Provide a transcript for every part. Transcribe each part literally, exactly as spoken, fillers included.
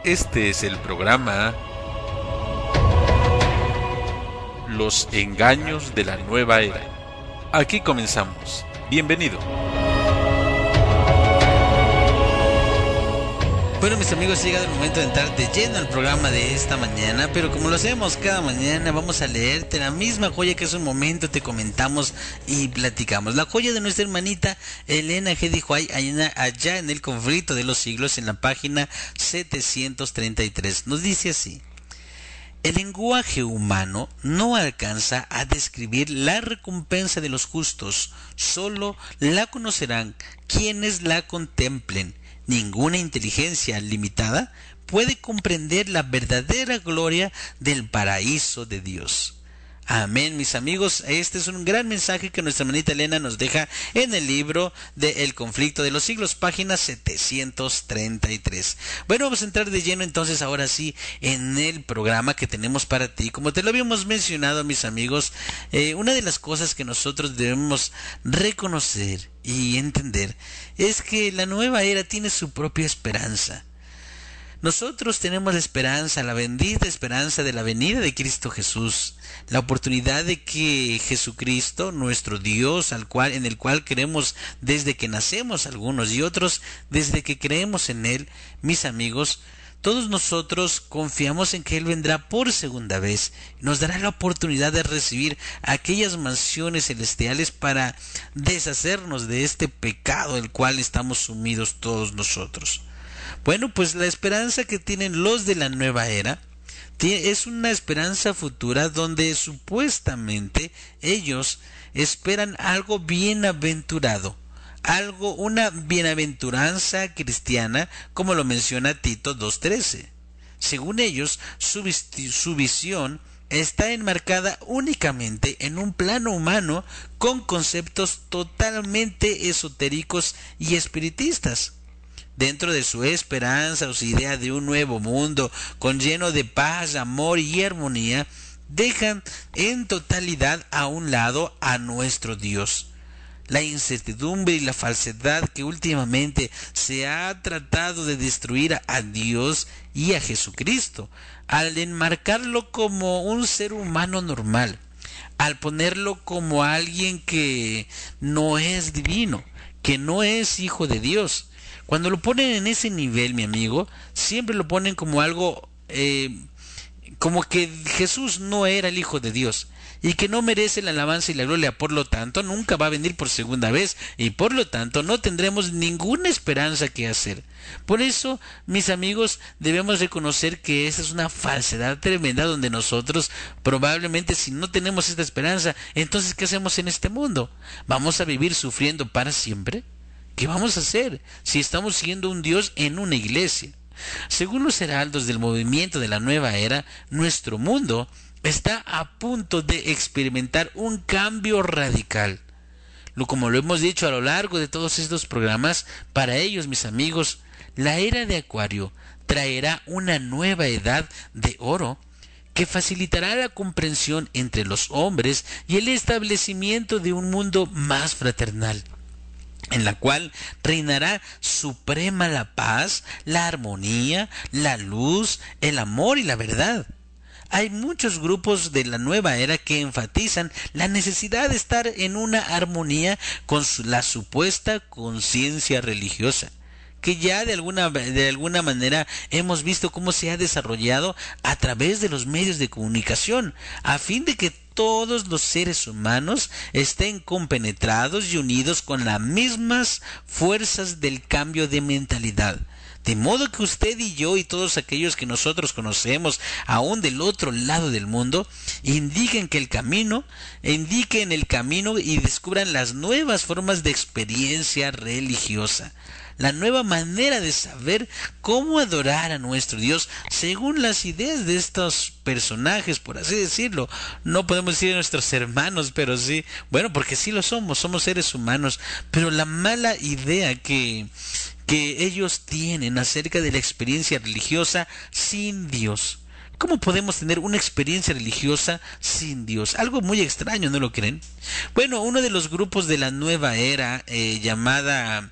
Este es el programa Los engaños de la nueva era. Aquí comenzamos. Bienvenido. Bueno, mis amigos, ha llegado el momento de entrar de lleno al programa de esta mañana, pero como lo hacemos cada mañana, vamos a leerte la misma joya que hace un momento te comentamos y platicamos. La joya de nuestra hermanita Elena G. dijo allá en el conflicto de los siglos, en la página setecientos treinta y tres. Nos dice así: el lenguaje humano no alcanza a describir la recompensa de los justos, solo la conocerán quienes la contemplen. Ninguna inteligencia limitada puede comprender la verdadera gloria del paraíso de Dios. Amén, mis amigos. Este es un gran mensaje que nuestra hermanita Elena nos deja en el libro de El conflicto de los siglos, página setecientos treinta y tres. Bueno, vamos a entrar de lleno entonces ahora sí en el programa que tenemos para ti. Como te lo habíamos mencionado, mis amigos, eh, una de las cosas que nosotros debemos reconocer y entender es que la nueva era tiene su propia esperanza. Nosotros tenemos la esperanza, la bendita esperanza de la venida de Cristo Jesús, la oportunidad de que Jesucristo, nuestro Dios, al cual, en el cual creemos desde que nacemos algunos y otros desde que creemos en Él, mis amigos, todos nosotros confiamos en que Él vendrá por segunda vez y nos dará la oportunidad de recibir aquellas mansiones celestiales para deshacernos de este pecado del cual estamos sumidos todos nosotros. Bueno, pues la esperanza que tienen los de la nueva era es una esperanza futura donde supuestamente ellos esperan algo bienaventurado, algo, una bienaventuranza cristiana, como lo menciona Tito dos trece. Según ellos, su, su visión está enmarcada únicamente en un plano humano con conceptos totalmente esotéricos y espiritistas. Dentro de su esperanza o su idea de un nuevo mundo con lleno de paz, amor y armonía, dejan en totalidad a un lado a nuestro Dios. La incertidumbre y la falsedad que últimamente se ha tratado de destruir a Dios y a Jesucristo, al enmarcarlo como un ser humano normal, al ponerlo como alguien que no es divino, que no es hijo de Dios. Cuando lo ponen en ese nivel, mi amigo, siempre lo ponen como algo, eh, como que Jesús no era el Hijo de Dios y que no merece la alabanza y la gloria, por lo tanto nunca va a venir por segunda vez y por lo tanto no tendremos ninguna esperanza que hacer. Por eso, mis amigos, debemos reconocer que esa es una falsedad tremenda donde nosotros probablemente, si no tenemos esta esperanza, entonces ¿qué hacemos en este mundo? ¿Vamos a vivir sufriendo para siempre? ¿Qué vamos a hacer si estamos siguiendo un Dios en una iglesia? Según los heraldos del movimiento de la nueva era, nuestro mundo está a punto de experimentar un cambio radical. Lo, como lo hemos dicho a lo largo de todos estos programas, para ellos, mis amigos, la era de Acuario traerá una nueva edad de oro que facilitará la comprensión entre los hombres y el establecimiento de un mundo más fraternal, en la cual reinará suprema la paz, la armonía, la luz, el amor y la verdad. Hay muchos grupos de la nueva era que enfatizan la necesidad de estar en una armonía con su, la supuesta conciencia religiosa, que ya de alguna, de alguna manera hemos visto cómo se ha desarrollado a través de los medios de comunicación, a fin de que todos los seres humanos estén compenetrados y unidos con las mismas fuerzas del cambio de mentalidad. De modo que usted y yo y todos aquellos que nosotros conocemos aún del otro lado del mundo, indiquen que el camino, indiquen el camino y descubran las nuevas formas de experiencia religiosa, la nueva manera de saber cómo adorar a nuestro Dios según las ideas de estos personajes, por así decirlo. No podemos decir nuestros hermanos, pero sí, bueno, porque sí lo somos, somos seres humanos, pero la mala idea que que ellos tienen acerca de la experiencia religiosa sin Dios. ¿Cómo podemos tener una experiencia religiosa sin Dios? Algo muy extraño, ¿no lo creen? Bueno, uno de los grupos de la nueva era, eh, llamada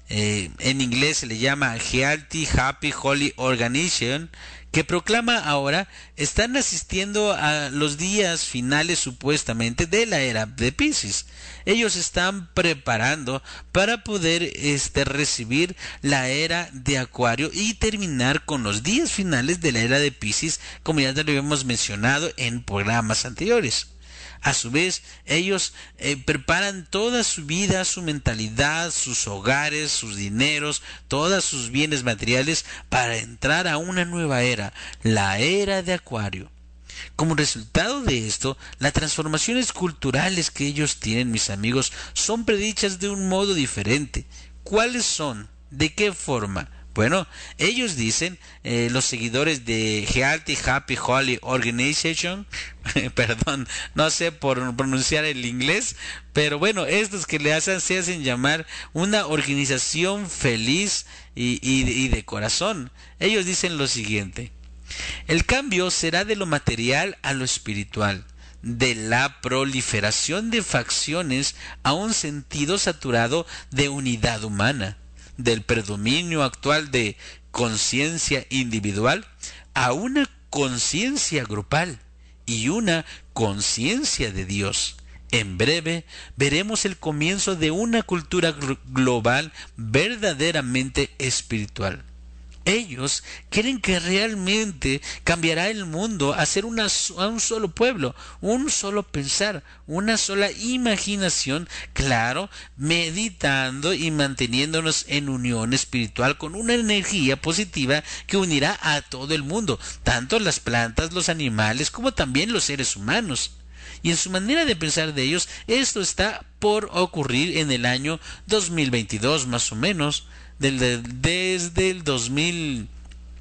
eh, en inglés se le llama Healthy Happy Holy Organization, que proclama ahora están asistiendo a los días finales supuestamente de la era de Piscis. Ellos están preparando para poder este, recibir la era de Acuario y terminar con los días finales de la era de Piscis, como ya te lo habíamos mencionado en programas anteriores. A su vez, ellos eh, preparan toda su vida, su mentalidad, sus hogares, sus dineros, todos sus bienes materiales para entrar a una nueva era, la era de Acuario. Como resultado de esto, las transformaciones culturales que ellos tienen, mis amigos, son predichas de un modo diferente. ¿Cuáles son? ¿De qué forma? Bueno, ellos dicen, eh, los seguidores de Healthy Happy Holy Organization, perdón, no sé por pronunciar el inglés, pero bueno, estos que le hacen, se hacen llamar una organización feliz y, y, y de corazón. Ellos dicen lo siguiente: el cambio será de lo material a lo espiritual, de la proliferación de facciones a un sentido saturado de unidad humana, del predominio actual de conciencia individual a una conciencia grupal y una conciencia de Dios. En breve veremos el comienzo de una cultura global verdaderamente espiritual. Ellos creen que realmente cambiará el mundo a ser una, a un solo pueblo, un solo pensar, una sola imaginación, claro, meditando y manteniéndonos en unión espiritual con una energía positiva que unirá a todo el mundo, tanto las plantas, los animales, como también los seres humanos. Y en su manera de pensar de ellos, esto está por ocurrir en el año dos mil veintidós, más o menos. Desde el dos mil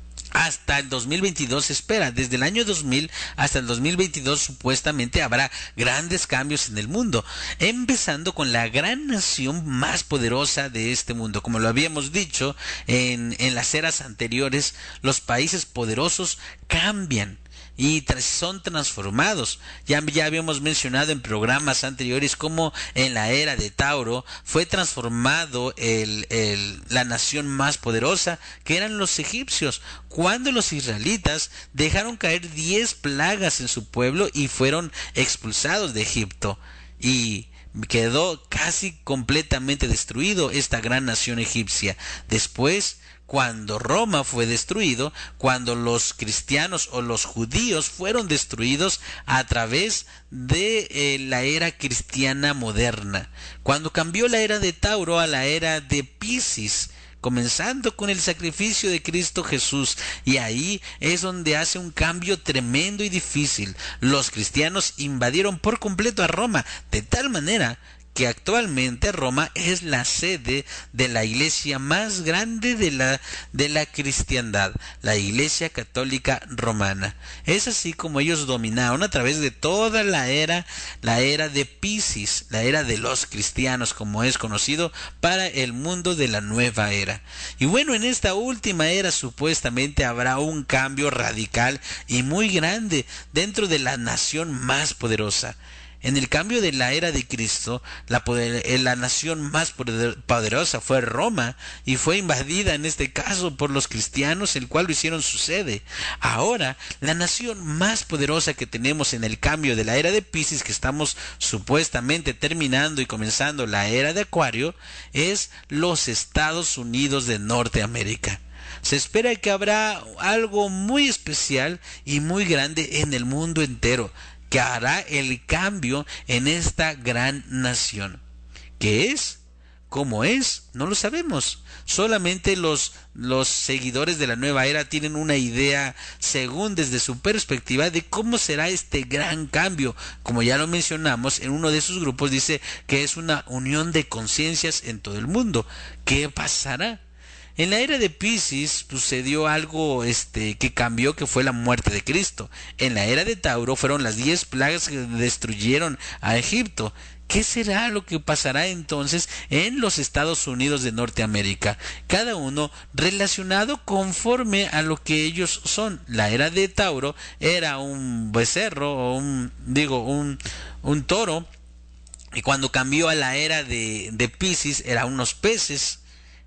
hasta el dos mil veintidós se espera. Desde el año dos mil hasta el dos mil veintidós supuestamente habrá grandes cambios en el mundo, empezando con la gran nación más poderosa de este mundo. Como lo habíamos dicho en, en las eras anteriores, los países poderosos cambian y son transformados. Ya, ya habíamos mencionado en programas anteriores cómo en la era de Tauro fue transformado el, el, la nación más poderosa, que eran los egipcios, cuando los israelitas dejaron caer diez plagas en su pueblo y fueron expulsados de Egipto, y quedó casi completamente destruido esta gran nación egipcia. Después, cuando Roma fue destruido, cuando los cristianos o los judíos fueron destruidos a través de eh, la era cristiana moderna, cuando cambió la era de Tauro a la era de Piscis, comenzando con el sacrificio de Cristo Jesús, y ahí es donde hace un cambio tremendo y difícil. Los cristianos invadieron por completo a Roma, de tal manera que actualmente Roma es la sede de la iglesia más grande de la, de la cristiandad, la Iglesia Católica Romana. Es así como ellos dominaron a través de toda la era, la era de Piscis, la era de los cristianos, como es conocido para el mundo de la nueva era. Y bueno, en esta última era supuestamente habrá un cambio radical y muy grande dentro de la nación más poderosa. En el cambio de la era de Cristo, la, poder, la nación más poderosa fue Roma, y fue invadida en este caso por los cristianos, el cual lo hicieron su sede. Ahora, la nación más poderosa que tenemos en el cambio de la era de Piscis, que estamos supuestamente terminando y comenzando la era de Acuario, es los Estados Unidos de Norteamérica. Se espera que habrá algo muy especial y muy grande en el mundo entero, que hará el cambio en esta gran nación. ¿Qué es? ¿Cómo es? No lo sabemos. Solamente los, los seguidores de la nueva era tienen una idea, según desde su perspectiva, de cómo será este gran cambio. Como ya lo mencionamos, en uno de sus grupos dice que es una unión de conciencias en todo el mundo. ¿Qué pasará? En la era de Piscis sucedió algo este, que cambió, que fue la muerte de Cristo. En la era de Tauro fueron las diez plagas que destruyeron a Egipto. ¿Qué será lo que pasará entonces en los Estados Unidos de Norteamérica? Cada uno relacionado conforme a lo que ellos son. La era de Tauro era un becerro, o un, digo, un, un toro. Y cuando cambió a la era de, de Piscis, eran unos peces.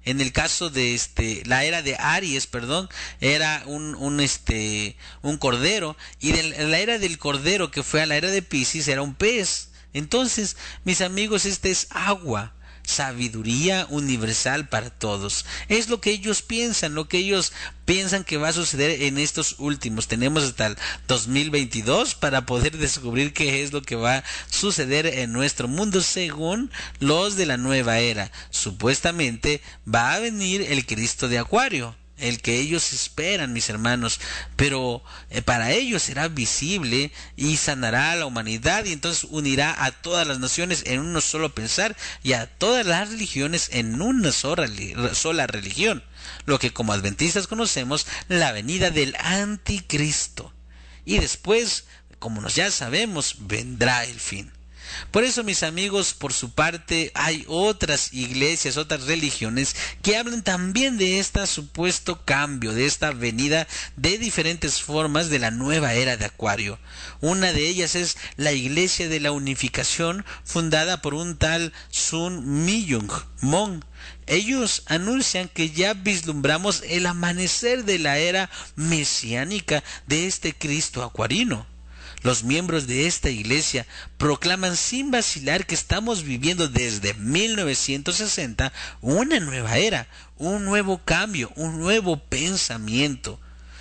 En el caso de este la era de Aries, perdón, era un un este un cordero, y de la era del cordero que fue a la era de Piscis era un pez. Entonces, mis amigos, este es agua, sabiduría universal para todos. Es lo que ellos piensan, lo que ellos piensan que va a suceder en estos últimos. Tenemos hasta el dos mil veintidós para poder descubrir qué es lo que va a suceder en nuestro mundo según los de la nueva era. Supuestamente va a venir el Cristo de Acuario, el que ellos esperan, mis hermanos, pero eh, para ellos será visible y sanará a la humanidad, y entonces unirá a todas las naciones en un solo pensar y a todas las religiones en una sola, sola religión, lo que como adventistas conocemos la venida del anticristo. Y después, como nos ya sabemos, vendrá el fin. Por eso, mis amigos, por su parte, hay otras iglesias, otras religiones que hablan también de este supuesto cambio, de esta venida de diferentes formas de la nueva era de Acuario. Una de ellas es la Iglesia de la Unificación, fundada por un tal Sun Myung Moon. Ellos anuncian que ya vislumbramos el amanecer de la era mesiánica de este Cristo acuarino. Los miembros de esta iglesia proclaman sin vacilar que estamos viviendo desde mil novecientos sesenta una nueva era, un nuevo cambio, un nuevo pensamiento.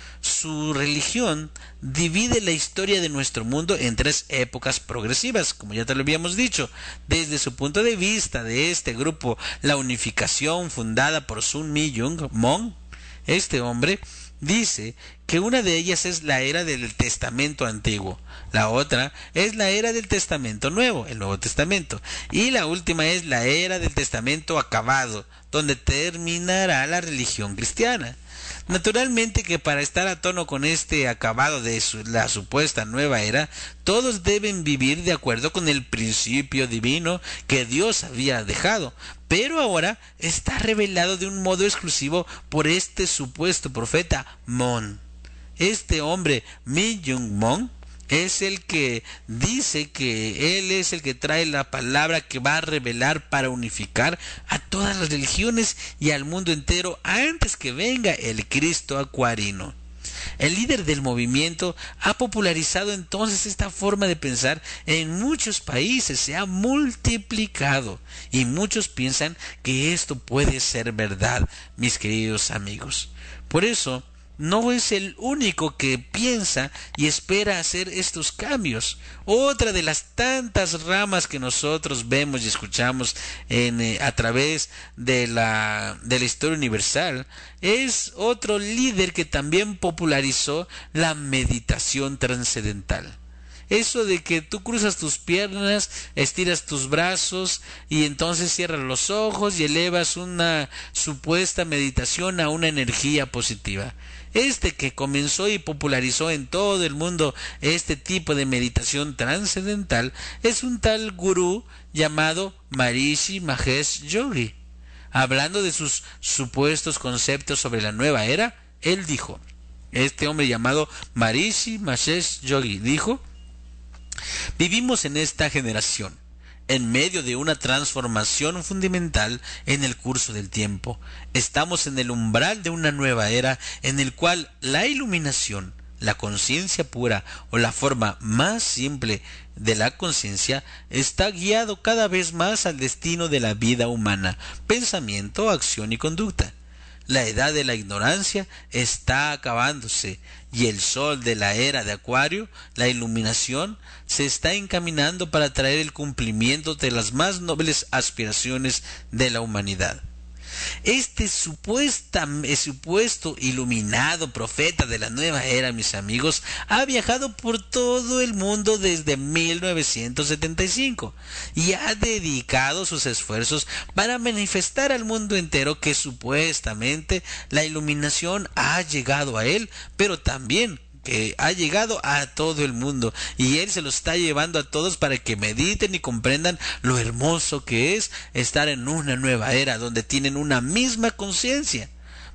Su religión divide la historia de nuestro mundo en tres épocas progresivas, como ya te lo habíamos dicho. Desde su punto de vista de este grupo, la unificación fundada por Sun Myung Moon, este hombre dice que una de ellas es la era del Testamento Antiguo, la otra es la era del Testamento Nuevo, el Nuevo Testamento, y la última es la era del Testamento Acabado, donde terminará la religión cristiana. Naturalmente que para estar a tono con este acabado de su, la supuesta nueva era, todos deben vivir de acuerdo con el principio divino que Dios había dejado, pero ahora está revelado de un modo exclusivo por este supuesto profeta Mon. Este hombre, Myung Moon, es el que dice que él es el que trae la palabra que va a revelar para unificar a todas las religiones y al mundo entero antes que venga el Cristo acuarino. El líder del movimiento ha popularizado entonces esta forma de pensar en muchos países, se ha multiplicado y muchos piensan que esto puede ser verdad, mis queridos amigos. Por eso, no es el único que piensa y espera hacer estos cambios. Otra de las tantas ramas que nosotros vemos y escuchamos en, eh, a través de la, de la historia universal es otro líder que también popularizó la meditación trascendental. Eso de que tú cruzas tus piernas, estiras tus brazos y entonces cierras los ojos y elevas una supuesta meditación a una energía positiva. Este que comenzó y popularizó en todo el mundo este tipo de meditación trascendental es un tal gurú llamado Maharishi Mahesh Yogi. Hablando de sus supuestos conceptos sobre la nueva era, él dijo, este hombre llamado Maharishi Mahesh Yogi dijo: vivimos en esta generación, en medio de una transformación fundamental en el curso del tiempo. Estamos en el umbral de una nueva era en el cual la iluminación, la conciencia pura o la forma más simple de la conciencia está guiado cada vez más al destino de la vida humana, pensamiento, acción y conducta. La edad de la ignorancia está acabándose y el sol de la era de Acuario, la iluminación, se está encaminando para traer el cumplimiento de las más nobles aspiraciones de la humanidad. Este supuesta, supuesto iluminado profeta de la nueva era, mis amigos, ha viajado por todo el mundo desde mil novecientos setenta y cinco y ha dedicado sus esfuerzos para manifestar al mundo entero que supuestamente la iluminación ha llegado a él, pero también que ha llegado a todo el mundo y él se lo está llevando a todos para que mediten y comprendan lo hermoso que es estar en una nueva era donde tienen una misma conciencia.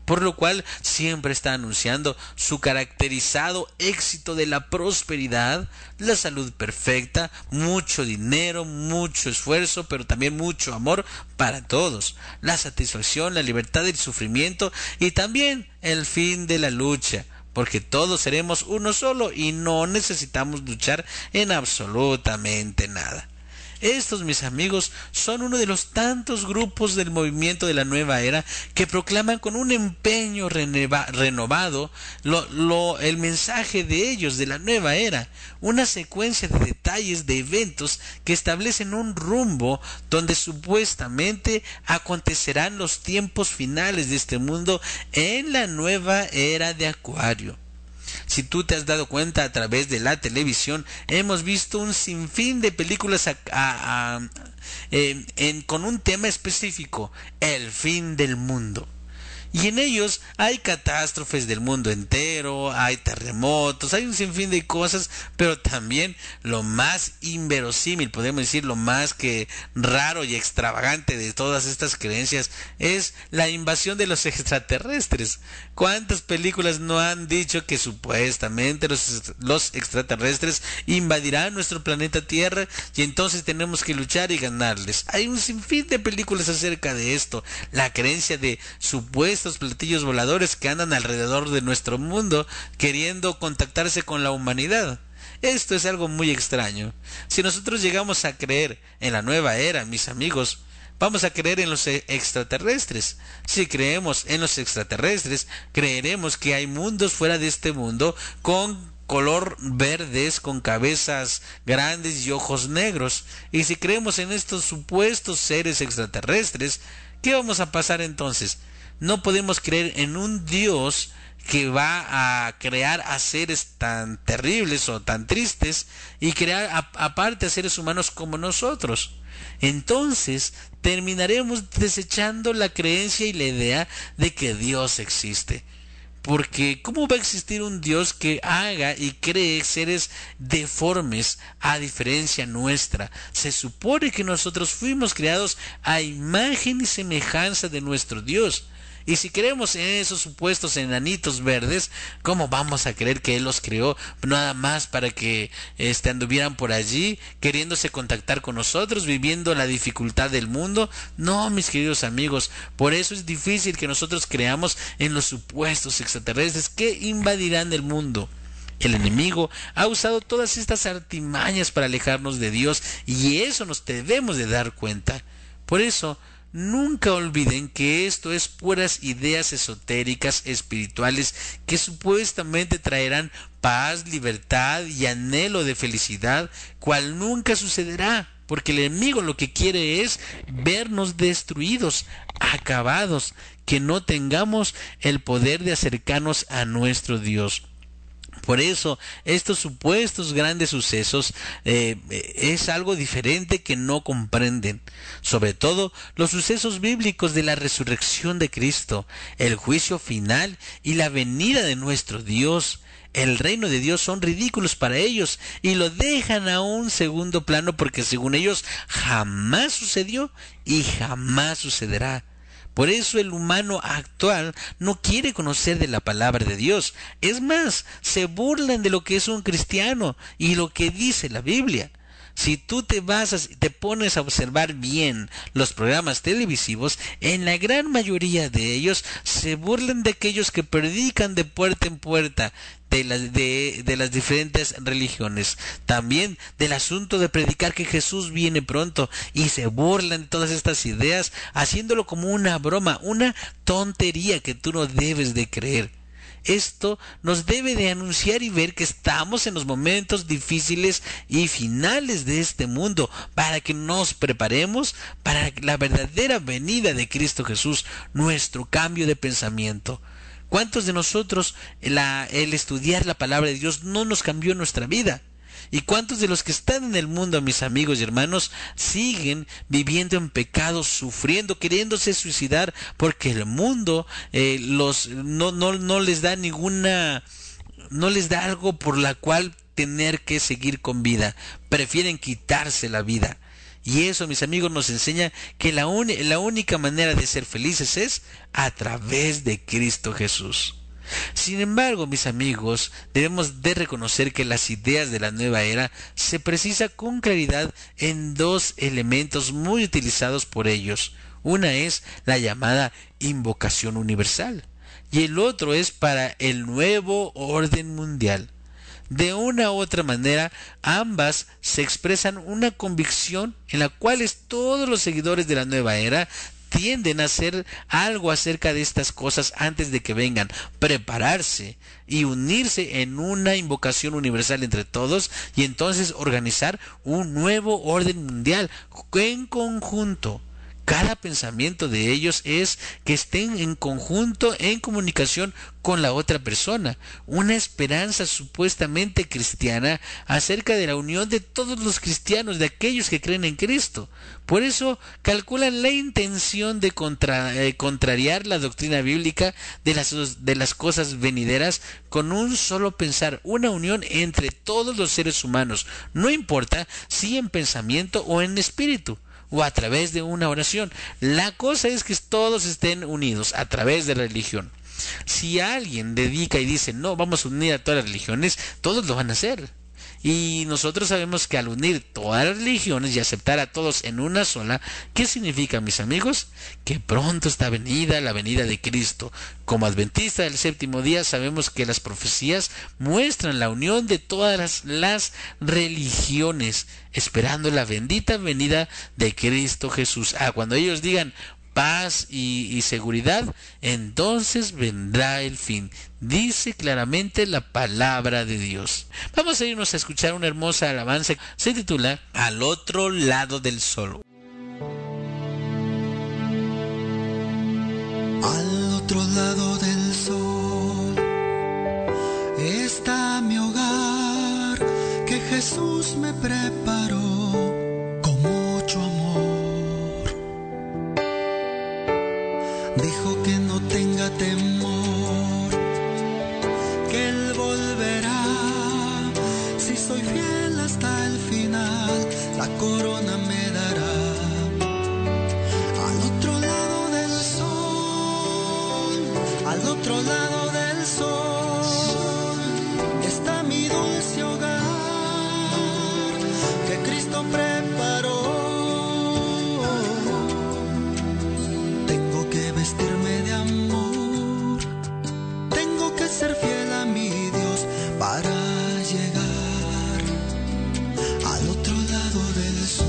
por lo cual siempre está anunciando su caracterizado éxito de la prosperidad, la salud perfecta, mucho dinero, mucho esfuerzo, pero también mucho amor para todos, la satisfacción, la libertad del sufrimiento y también el fin de la lucha, porque todos seremos uno solo y no necesitamos luchar en absolutamente nada. Estos, mis amigos, son uno de los tantos grupos del movimiento de la nueva era que proclaman con un empeño renova, renovado lo, lo, el mensaje de ellos de la nueva era, una secuencia de detalles de eventos que establecen un rumbo donde supuestamente acontecerán los tiempos finales de este mundo en la nueva era de Acuario. Si tú te has dado cuenta a través de la televisión, hemos visto un sinfín de películas a, a, a, en, en, con un tema específico, el fin del mundo. Y en ellos hay catástrofes del mundo entero, hay terremotos, hay un sinfín de cosas, pero también lo más inverosímil, podemos decir lo más que raro y extravagante de todas estas creencias es la invasión de los extraterrestres. ¿Cuántas películas no han dicho que supuestamente los, los extraterrestres invadirán nuestro planeta Tierra y entonces tenemos que luchar y ganarles? Hay un sinfín de películas acerca de esto, la creencia de supuestos platillos voladores que andan alrededor de nuestro mundo queriendo contactarse con la humanidad. Esto es algo muy extraño. Si nosotros llegamos a creer en la nueva era, mis amigos, vamos a creer en los extraterrestres. Si creemos en los extraterrestres, creeremos que hay mundos fuera de este mundo con color verdes, con cabezas grandes y ojos negros. Y si creemos en estos supuestos seres extraterrestres, ¿qué vamos a pasar entonces? No podemos creer en un Dios que va a crear a seres tan terribles o tan tristes y crear a, aparte a seres humanos como nosotros. Entonces terminaremos desechando la creencia y la idea de que Dios existe. Porque ¿cómo va a existir un Dios que haga y cree seres deformes a diferencia nuestra? Se supone que nosotros fuimos creados a imagen y semejanza de nuestro Dios. Y si creemos en esos supuestos enanitos verdes, ¿cómo vamos a creer que Él los creó nada más para que este, anduvieran por allí, queriéndose contactar con nosotros, viviendo la dificultad del mundo? No, mis queridos amigos, por eso es difícil que nosotros creamos en los supuestos extraterrestres que invadirán el mundo. El enemigo ha usado todas estas artimañas para alejarnos de Dios y eso nos debemos de dar cuenta. Por eso, nunca olviden que esto es puras ideas esotéricas espirituales que supuestamente traerán paz, libertad y anhelo de felicidad, cual nunca sucederá, porque el enemigo lo que quiere es vernos destruidos, acabados, que no tengamos el poder de acercarnos a nuestro Dios. Por eso, estos supuestos grandes sucesos eh, es algo diferente que no comprenden. Sobre todo, los sucesos bíblicos de la resurrección de Cristo, el juicio final y la venida de nuestro Dios. El reino de Dios son ridículos para ellos y lo dejan a un segundo plano porque según ellos jamás sucedió y jamás sucederá. Por eso el humano actual no quiere conocer de la palabra de Dios. Es más, se burlan de lo que es un cristiano y lo que dice la Biblia. Si tú te vas a, te pones a observar bien los programas televisivos, en la gran mayoría de ellos se burlan de aquellos que predican de puerta en puerta de las, de, de las diferentes religiones. También del asunto de predicar que Jesús viene pronto y se burlan de todas estas ideas, haciéndolo como una broma, una tontería que tú no debes de creer. Esto nos debe de anunciar y ver que estamos en los momentos difíciles y finales de este mundo para que nos preparemos para la verdadera venida de Cristo Jesús, nuestro cambio de pensamiento. ¿Cuántos de nosotros la, el estudiar la palabra de Dios no nos cambió nuestra vida? ¿Y cuántos de los que están en el mundo, mis amigos y hermanos, siguen viviendo en pecado, sufriendo, queriéndose suicidar porque el mundo eh, los no, no, no les da ninguna, no les da algo por la cual tener que seguir con vida? Prefieren quitarse la vida. Y eso, mis amigos, nos enseña que la, un- la única manera de ser felices es a través de Cristo Jesús. Sin embargo, mis amigos, debemos de reconocer que las ideas de la nueva era se precisan con claridad en dos elementos muy utilizados por ellos. Una es la llamada invocación universal y el otro es para el nuevo orden mundial. De una u otra manera, ambas se expresan una convicción en la cual todos los seguidores de la nueva era tienden a hacer algo acerca de estas cosas antes de que vengan, prepararse y unirse en una invocación universal entre todos y entonces organizar un nuevo orden mundial en conjunto. Cada pensamiento de ellos es que estén en conjunto, en comunicación con la otra persona, una esperanza supuestamente cristiana acerca de la unión de todos los cristianos, de aquellos que creen en Cristo. Por eso calculan la intención de contra, eh, contrariar la doctrina bíblica de las, de las cosas venideras con un solo pensar, una unión entre todos los seres humanos, no importa si en pensamiento o en espíritu, o a través de una oración. La cosa es que todos estén unidos a través de la religión. Si alguien dedica y dice, no, vamos a unir a todas las religiones, todos lo van a hacer. Y nosotros sabemos que al unir todas las religiones y aceptar a todos en una sola, ¿qué significa, mis amigos? Que pronto está venida la venida de Cristo. Como adventista del séptimo día sabemos que las profecías muestran la unión de todas las, las religiones, esperando la bendita venida de Cristo Jesús. Ah, cuando ellos digan paz y, y seguridad, entonces vendrá el fin. Dice claramente la palabra de Dios. Vamos a irnos a escuchar una hermosa alabanza. Se titula Al otro lado del sol. Al otro lado del sol está mi hogar que Jesús me preparó con mucho amor. Dijo que no tenga temor, que Él volverá. Si soy fiel hasta el final, la corona me dará. Al otro lado del sol, al otro lado del sol, está mi dulce hogar que Cristo preparó. Tengo que vestirme de amor, tengo que ser fiel a mi Dios para llegar al otro lado del sol.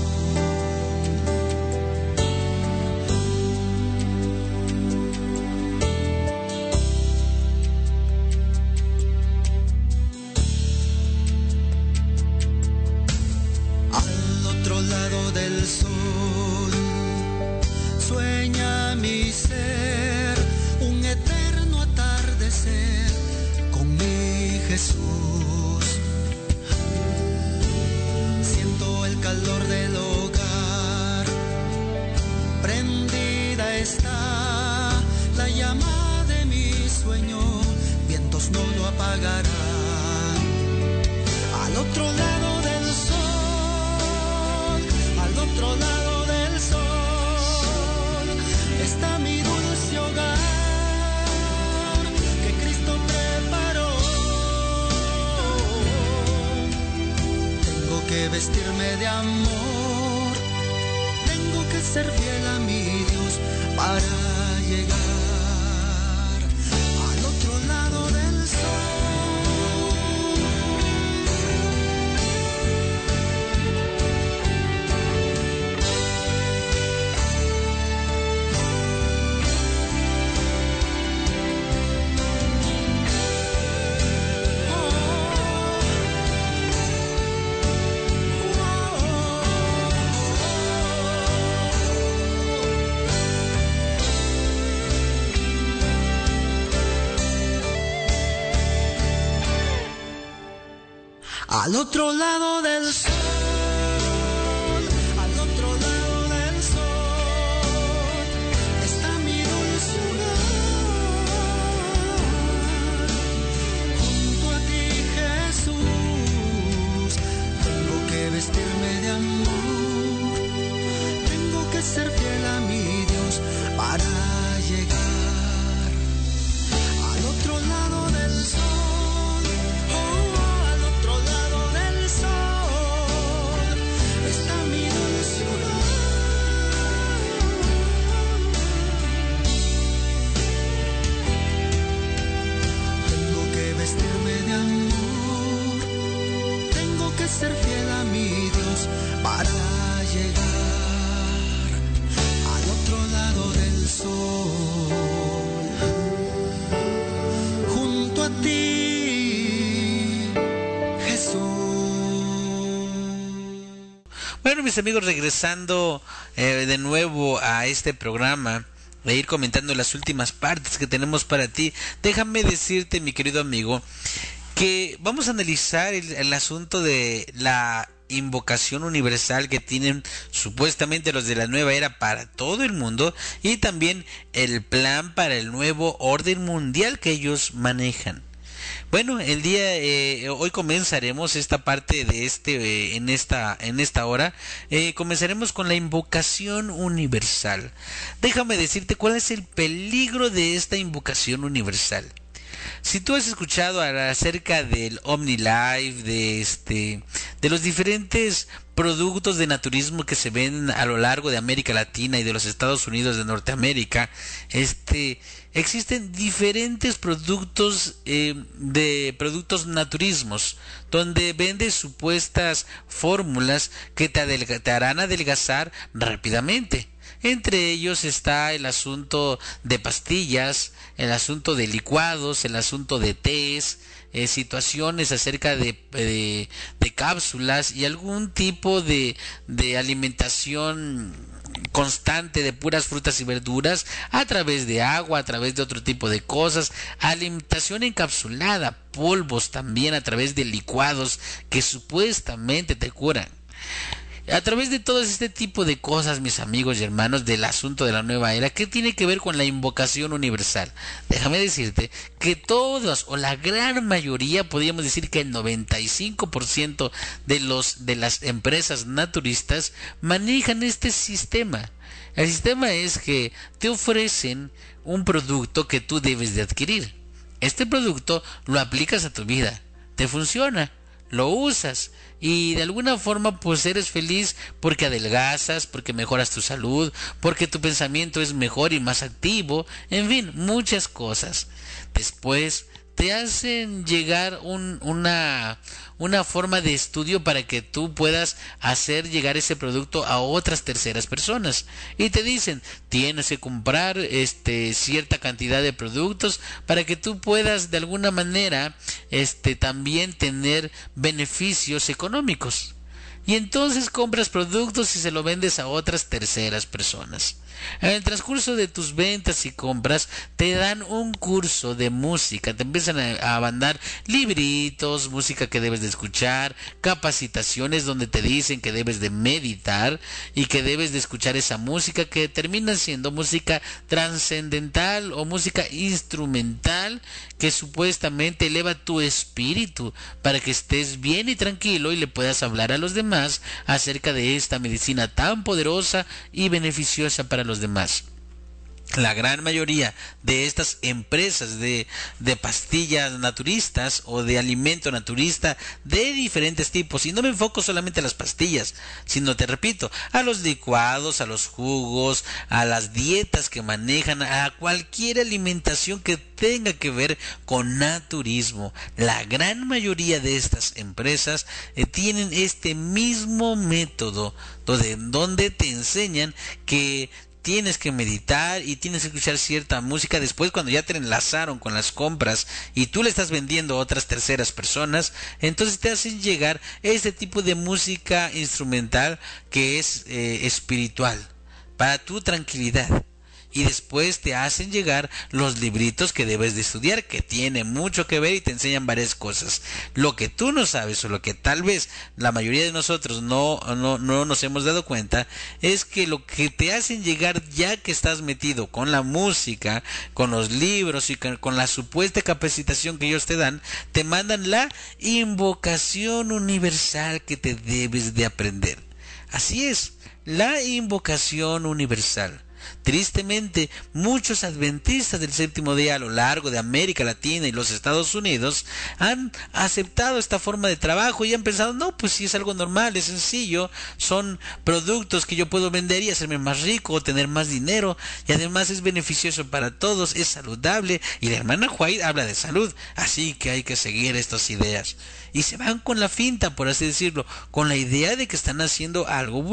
Al otro lado del sol sueña mi ser, un eterno atardecer con mi Jesús. Siento el calor del hogar, prendida está la llama de mi sueño, vientos no lo apagarán. Al otro lado del sol, al otro lado del sol, está mi dulce hogar que Cristo preparó. Tengo que vestirme de amor, tengo que ser fiel a mi Dios para llegar al otro lado del sol. Al otro lado del sol, al otro lado del sol, está mi dulce hogar. Junto a ti, Jesús, tengo que vestirme de amor, bueno, mis amigos, regresando eh, de nuevo a este programa, de ir comentando las últimas partes que tenemos para ti, déjame decirte, mi querido amigo, que vamos a analizar el, el asunto de la invocación universal que tienen supuestamente los de la nueva era para todo el mundo, y también el plan para el nuevo orden mundial que ellos manejan. Bueno, el día eh, hoy comenzaremos esta parte de este eh, en esta en esta hora eh, comenzaremos con la invocación universal. Déjame decirte cuál es el peligro de esta invocación universal. Si tú has escuchado acerca del OmniLife, de este, de los diferentes productos de naturismo que se ven a lo largo de América Latina y de los Estados Unidos de Norteamérica, este, existen diferentes productos eh, de productos naturismos, donde vendes supuestas fórmulas que te, adelga- te harán adelgazar rápidamente. Entre ellos está el asunto de pastillas, el asunto de licuados, el asunto de tés, eh, situaciones acerca de, de, de cápsulas y algún tipo de, de alimentación constante de puras frutas y verduras a través de agua, a través de otro tipo de cosas, alimentación encapsulada, polvos también a través de licuados que supuestamente te curan. A través de todo este tipo de cosas, mis amigos y hermanos, del asunto de la nueva era, ¿qué tiene que ver con la invocación universal? Déjame decirte que todas o la gran mayoría, podríamos decir que el noventa y cinco por ciento de los de las empresas naturistas manejan este sistema. El sistema es que te ofrecen un producto que tú debes de adquirir. Este producto lo aplicas a tu vida, te funciona, lo usas y de alguna forma pues eres feliz porque adelgazas, porque mejoras tu salud, porque tu pensamiento es mejor y más activo, en fin, muchas cosas. Después te hacen llegar un, una, una forma de estudio para que tú puedas hacer llegar ese producto a otras terceras personas y te dicen, tienes que comprar este cierta cantidad de productos para que tú puedas de alguna manera este también tener beneficios económicos. Y entonces compras productos y se lo vendes a otras terceras personas. En el transcurso de tus ventas y compras te dan un curso de música, te empiezan a, a mandar libritos, música que debes de escuchar, capacitaciones donde te dicen que debes de meditar y que debes de escuchar esa música que termina siendo música trascendental o música instrumental que supuestamente eleva tu espíritu para que estés bien y tranquilo y le puedas hablar a los demás acerca de esta medicina tan poderosa y beneficiosa para los demás. La gran mayoría de estas empresas de, de pastillas naturistas o de alimento naturista de diferentes tipos, y no me enfoco solamente a las pastillas, sino te repito, a los licuados, a los jugos, a las dietas que manejan, a cualquier alimentación que tenga que ver con naturismo. La gran mayoría de estas empresas eh, tienen este mismo método donde, donde te enseñan que tienes que meditar y tienes que escuchar cierta música. Después, cuando ya te enlazaron con las compras y tú le estás vendiendo a otras terceras personas, entonces te hacen llegar este tipo de música instrumental que es eh, espiritual para tu tranquilidad. Y después te hacen llegar los libritos que debes de estudiar, que tiene mucho que ver y te enseñan varias cosas. Lo que tú no sabes o lo que tal vez la mayoría de nosotros no, no, no nos hemos dado cuenta es que lo que te hacen llegar ya que estás metido con la música, con los libros y con, con la supuesta capacitación que ellos te dan, te mandan la invocación universal que te debes de aprender. Así es, la invocación universal. Tristemente, muchos adventistas del séptimo día a lo largo de América Latina y los Estados Unidos han aceptado esta forma de trabajo y han pensado, no, pues sí es algo normal, es sencillo, son productos que yo puedo vender y hacerme más rico, tener más dinero, y además es beneficioso para todos, es saludable, y la hermana White habla de salud, así que hay que seguir estas ideas. Y se van con la finta, por así decirlo, con la idea de que están haciendo algo bueno.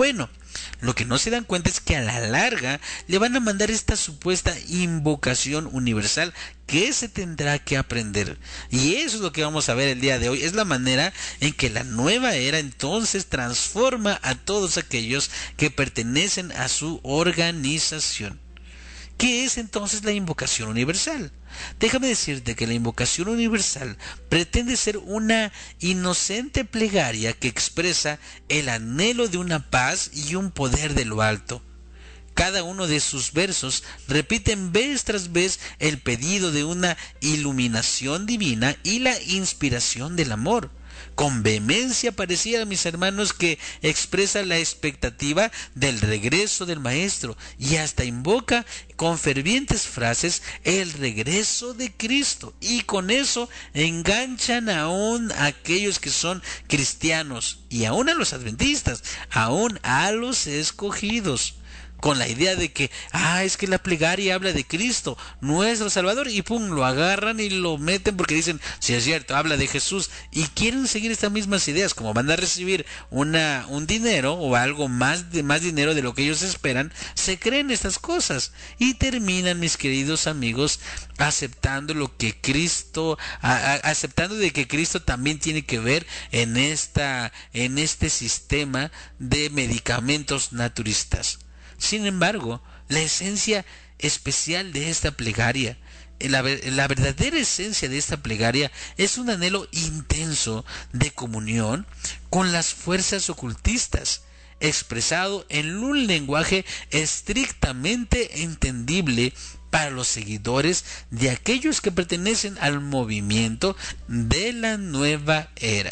Lo que no se dan cuenta es que a la larga le van a mandar esta supuesta invocación universal que se tendrá que aprender. Y eso es lo que vamos a ver el día de hoy. Es la manera en que la nueva era entonces transforma a todos aquellos que pertenecen a su organización. ¿Qué es entonces la invocación universal? Déjame decirte que la invocación universal pretende ser una inocente plegaria que expresa el anhelo de una paz y un poder de lo alto. Cada uno de sus versos repiten vez tras vez el pedido de una iluminación divina y la inspiración del amor. Con vehemencia parecía, mis hermanos, que expresa la expectativa del regreso del Maestro y hasta invoca con fervientes frases el regreso de Cristo. Y con eso enganchan aún a aquellos que son cristianos y aún a los adventistas, aún a los escogidos, con la idea de que, ah, es que la plegaria habla de Cristo, nuestro Salvador, y pum, lo agarran y lo meten porque dicen, sí es cierto, habla de Jesús, y quieren seguir estas mismas ideas. Como van a recibir una, un dinero o algo más de más dinero de lo que ellos esperan, se creen estas cosas y terminan, mis queridos amigos, aceptando lo que Cristo, a, a, aceptando de que Cristo también tiene que ver en esta, en este sistema de medicamentos naturistas. Sin embargo, la esencia especial de esta plegaria, la, la verdadera esencia de esta plegaria es un anhelo intenso de comunión con las fuerzas ocultistas, expresado en un lenguaje estrictamente entendible para los seguidores de aquellos que pertenecen al movimiento de la nueva era.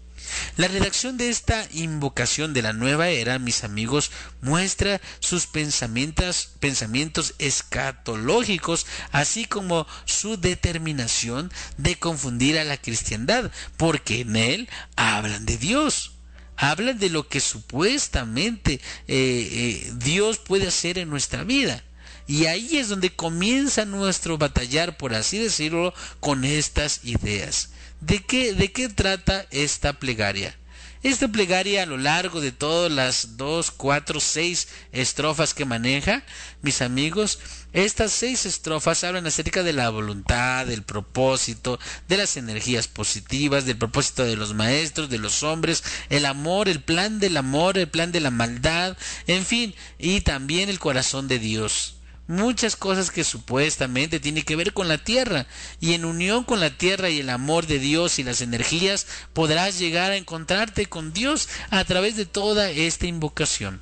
La redacción de esta invocación de la nueva era, mis amigos, muestra sus pensamientos, pensamientos escatológicos, así como su determinación de confundir a la cristiandad, porque en él hablan de Dios. Hablan de lo que supuestamente eh, eh, Dios puede hacer en nuestra vida. Y ahí es donde comienza nuestro batallar, por así decirlo, con estas ideas. ¿De qué, de qué trata esta plegaria? Esta plegaria, a lo largo de todas las dos, cuatro, seis estrofas que maneja, mis amigos, estas seis estrofas hablan acerca de la voluntad, del propósito, de las energías positivas, del propósito de los maestros, de los hombres, el amor, el plan del amor, el plan de la maldad, en fin, y también el corazón de Dios. Muchas cosas que supuestamente tienen que ver con la tierra, y en unión con la tierra y el amor de Dios y las energías podrás llegar a encontrarte con Dios a través de toda esta invocación.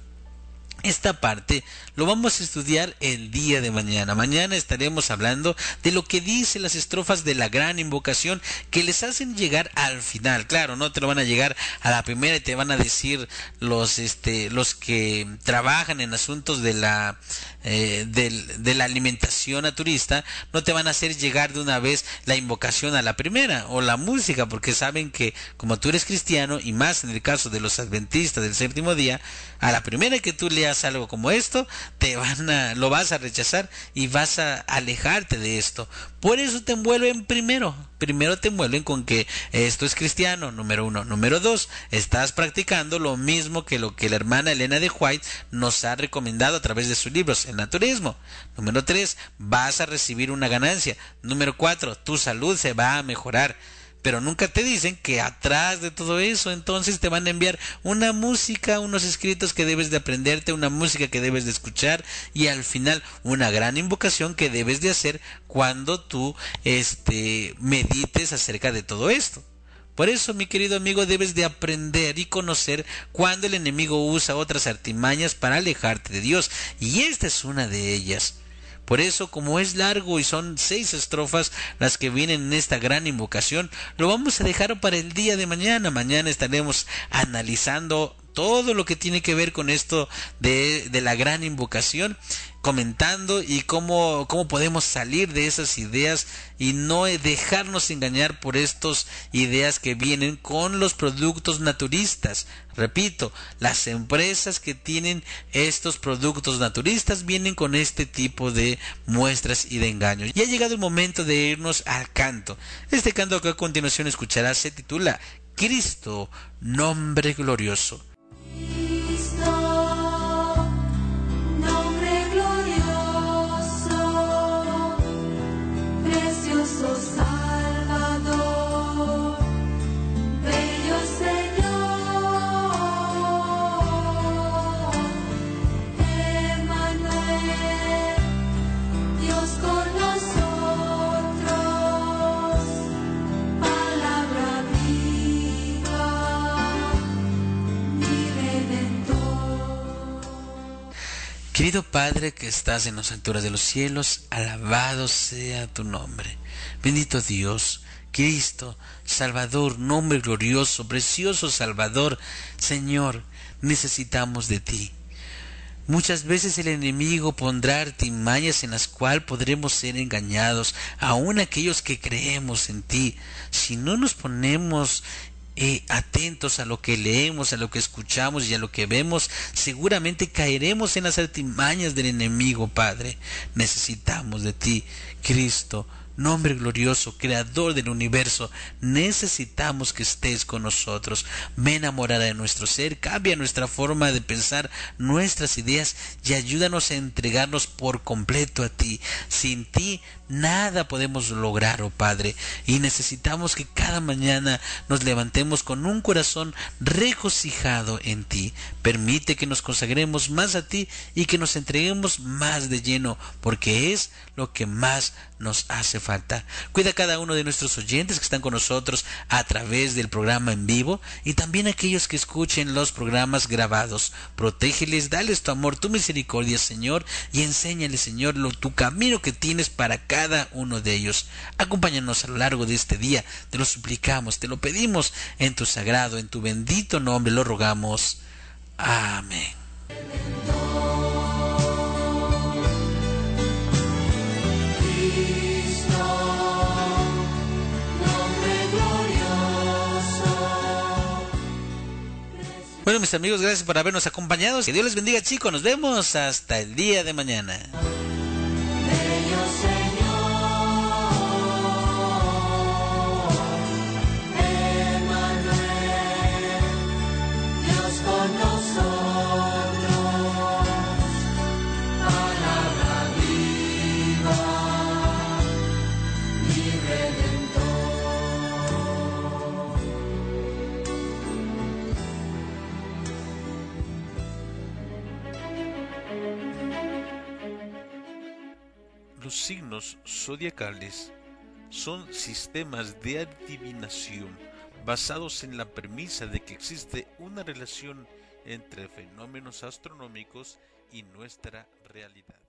Esta parte lo vamos a estudiar el día de mañana. Mañana estaremos hablando de lo que dice las estrofas de la gran invocación que les hacen llegar al final. Claro, no te lo van a llegar a la primera y te van a decir los este los que trabajan en asuntos de la eh, del, de la alimentación naturista, no te van a hacer llegar de una vez la invocación a la primera o la música, porque saben que como tú eres cristiano, y más en el caso de los adventistas del séptimo día, a la primera que tú leas algo como esto, te van a, lo vas a rechazar y vas a alejarte de esto. Por eso te envuelven primero. Primero te envuelven con que esto es cristiano, número uno. Número dos, estás practicando lo mismo que lo que la hermana Elena de White nos ha recomendado a través de sus libros, el naturismo. Número tres, vas a recibir una ganancia. Número cuatro, tu salud se va a mejorar. Pero nunca te dicen que atrás de todo eso entonces te van a enviar una música, unos escritos que debes de aprenderte, una música que debes de escuchar, y al final una gran invocación que debes de hacer cuando tú este, medites acerca de todo esto. Por eso, mi querido amigo, debes de aprender y conocer cuando el enemigo usa otras artimañas para alejarte de Dios, y esta es una de ellas. Por eso, como es largo y son seis estrofas las que vienen en esta gran invocación, lo vamos a dejar para el día de mañana. Mañana estaremos analizando todo lo que tiene que ver con esto de, de la gran invocación, comentando y cómo, cómo podemos salir de esas ideas y no dejarnos engañar por estas ideas que vienen con los productos naturistas. Repito, las empresas que tienen estos productos naturistas vienen con este tipo de muestras y de engaños. Y ha llegado el momento de irnos al canto. Este canto que a continuación escucharás se titula Cristo, nombre glorioso. Cristo. Querido Padre que estás en las alturas de los cielos, alabado sea tu nombre. Bendito Dios, Cristo, Salvador, nombre glorioso, precioso Salvador. Señor, necesitamos de ti. Muchas veces el enemigo pondrá artimañas en las cuales podremos ser engañados, aun aquellos que creemos en ti. Si no nos ponemos eh, atentos a lo que leemos, a lo que escuchamos y a lo que vemos, seguramente caeremos en las artimañas del enemigo, Padre. Necesitamos de ti, Cristo, nombre glorioso, creador del universo. Necesitamos que estés con nosotros. Ven a morar en nuestro ser, cambia nuestra forma de pensar, nuestras ideas, y ayúdanos a entregarnos por completo a ti. Sin ti nada podemos lograr, oh Padre, y necesitamos que cada mañana nos levantemos con un corazón regocijado en ti. Permite que nos consagremos más a ti y que nos entreguemos más de lleno, porque es lo que más nos hace falta. Cuida a cada uno de nuestros oyentes que están con nosotros a través del programa en vivo, y también a aquellos que escuchen los programas grabados. Protégeles, dales tu amor, tu misericordia, Señor, y enséñales, Señor, lo, tu camino que tienes para cada uno de ellos. Acompáñanos a lo largo de este día, te lo suplicamos, te lo pedimos en tu sagrado, en tu bendito nombre lo rogamos. Amén. Bueno, mis amigos, gracias por habernos acompañado. Que Dios les bendiga, chicos. Nos vemos hasta el día de mañana. Los signos zodiacales son sistemas de adivinación basados en la premisa de que existe una relación entre fenómenos astronómicos y nuestra realidad.